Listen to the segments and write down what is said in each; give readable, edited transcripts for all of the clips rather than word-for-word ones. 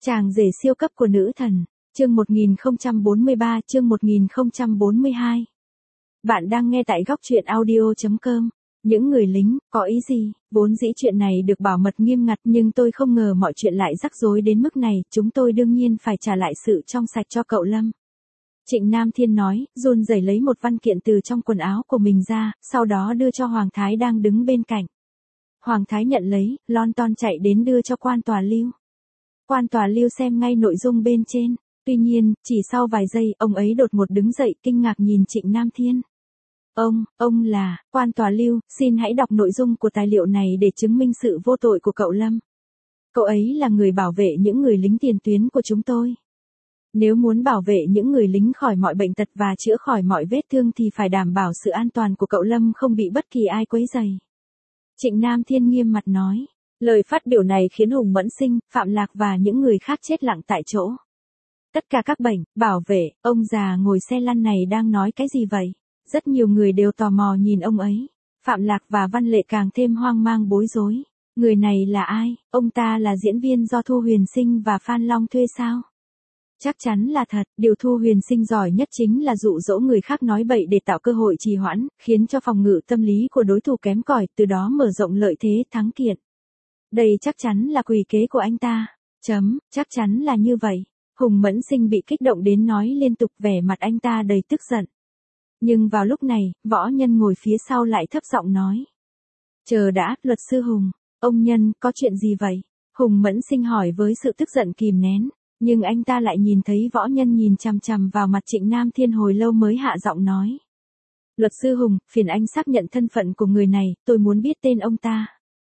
Chàng rể siêu cấp của nữ thần, chương 1043, chương 1042. Bạn đang nghe tại góc truyện audio.com. Những người lính, có ý gì? Vốn dĩ chuyện này được bảo mật nghiêm ngặt nhưng tôi không ngờ mọi chuyện lại rắc rối đến mức này, chúng tôi đương nhiên phải trả lại sự trong sạch cho cậu Lâm. Trịnh Nam Thiên nói, run rẩy lấy một văn kiện từ trong quần áo của mình ra, sau đó đưa cho Hoàng Thái đang đứng bên cạnh. Hoàng Thái nhận lấy, lon ton chạy đến đưa cho quan tòa Lưu. Quan tòa Lưu xem ngay nội dung bên trên, tuy nhiên, chỉ sau vài giây, ông ấy đột ngột đứng dậy kinh ngạc nhìn Trịnh Nam Thiên. Ông là, quan tòa Lưu, xin hãy đọc nội dung của tài liệu này để chứng minh sự vô tội của cậu Lâm. Cậu ấy là người bảo vệ những người lính tiền tuyến của chúng tôi. Nếu muốn bảo vệ những người lính khỏi mọi bệnh tật và chữa khỏi mọi vết thương thì phải đảm bảo sự an toàn của cậu Lâm không bị bất kỳ ai quấy rầy. Trịnh Nam Thiên nghiêm mặt nói. Lời phát biểu này khiến Hùng Mẫn Sinh, Phạm Lạc và những người khác chết lặng tại chỗ. Tất cả các bệnh, bảo vệ, ông già ngồi xe lăn này đang nói cái gì vậy? Rất nhiều người đều tò mò nhìn ông ấy. Phạm Lạc và Văn Lệ càng thêm hoang mang bối rối. Người này là ai? Ông ta là diễn viên do Thu Huyền Sinh và Phan Long thuê sao? Chắc chắn là thật, điều Thu Huyền Sinh giỏi nhất chính là dụ dỗ người khác nói bậy để tạo cơ hội trì hoãn, khiến cho phòng ngự tâm lý của đối thủ kém cỏi, từ đó mở rộng lợi thế thắng kiện. Đây chắc chắn là quỷ kế của anh ta. Chắc chắn là như vậy. Hùng Mẫn Sinh bị kích động đến nói liên tục, vẻ mặt anh ta đầy tức giận. Nhưng vào lúc này, Võ Nhân ngồi phía sau lại thấp giọng nói. Chờ đã, luật sư Hùng. Ông Nhân, có chuyện gì vậy? Hùng Mẫn Sinh hỏi với sự tức giận kìm nén. Nhưng anh ta lại nhìn thấy Võ Nhân nhìn chằm chằm vào mặt Trịnh Nam Thiên hồi lâu mới hạ giọng nói. Luật sư Hùng, phiền anh xác nhận thân phận của người này, tôi muốn biết tên ông ta.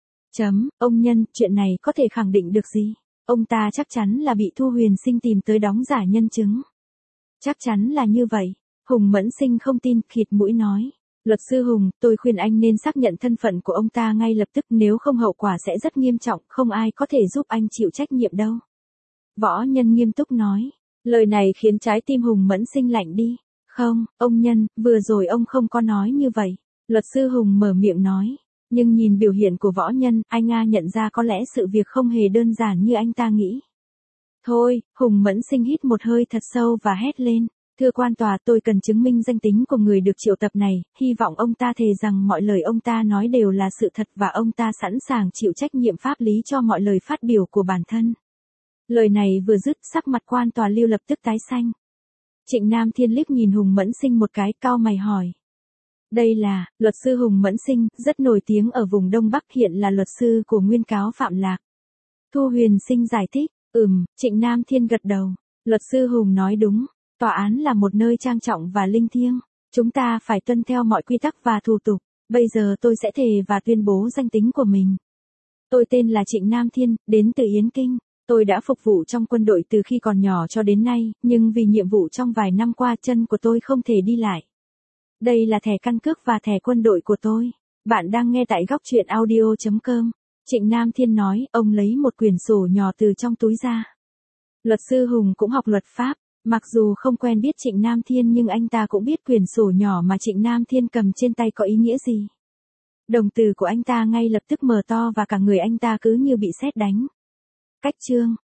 Ông Nhân, chuyện này có thể khẳng định được gì? Ông ta chắc chắn là bị Thu Huyền Sinh tìm tới đóng giả nhân chứng. Chắc chắn là như vậy. Hùng Mẫn Sinh không tin, khịt mũi nói. Luật sư Hùng, tôi khuyên anh nên xác nhận thân phận của ông ta ngay lập tức, nếu không hậu quả sẽ rất nghiêm trọng, không ai có thể giúp anh chịu trách nhiệm đâu. Võ Nhân nghiêm túc nói. Lời này khiến trái tim Hùng Mẫn Sinh lạnh đi. Không, ông Nhân, vừa rồi ông không có nói như vậy. Luật sư Hùng mở miệng nói. Nhưng nhìn biểu hiện của Võ Nhân, anh nhận ra có lẽ sự việc không hề đơn giản như anh ta nghĩ. Thôi, Hùng Mẫn Sinh hít một hơi thật sâu và hét lên. Thưa quan tòa, tôi cần chứng minh danh tính của người được triệu tập này, hy vọng ông ta thề rằng mọi lời ông ta nói đều là sự thật và ông ta sẵn sàng chịu trách nhiệm pháp lý cho mọi lời phát biểu của bản thân. Lời này vừa dứt, sắc mặt quan tòa Lưu lập tức tái xanh. Trịnh Nam Thiên liếc nhìn Hùng Mẫn Sinh một cái, cau mày hỏi. Đây là, luật sư Hùng Mẫn Sinh, rất nổi tiếng ở vùng Đông Bắc, hiện là luật sư của nguyên cáo Phạm Lạc. Thu Huyền Sinh giải thích, Trịnh Nam Thiên gật đầu. Luật sư Hùng nói đúng, tòa án là một nơi trang trọng và linh thiêng. Chúng ta phải tuân theo mọi quy tắc và thủ tục. Bây giờ tôi sẽ thề và tuyên bố danh tính của mình. Tôi tên là Trịnh Nam Thiên, đến từ Yến Kinh. Tôi đã phục vụ trong quân đội từ khi còn nhỏ cho đến nay, nhưng vì nhiệm vụ trong vài năm qua chân của tôi không thể đi lại. Đây là thẻ căn cước và thẻ quân đội của tôi. Bạn đang nghe tại góc truyện audio.com. Trịnh Nam Thiên nói, ông lấy một quyển sổ nhỏ từ trong túi ra. Luật sư Hùng cũng học luật pháp, mặc dù không quen biết Trịnh Nam Thiên nhưng anh ta cũng biết quyển sổ nhỏ mà Trịnh Nam Thiên cầm trên tay có ý nghĩa gì. Đồng tử của anh ta ngay lập tức mở to và cả người anh ta cứ như bị sét đánh. Cách chương,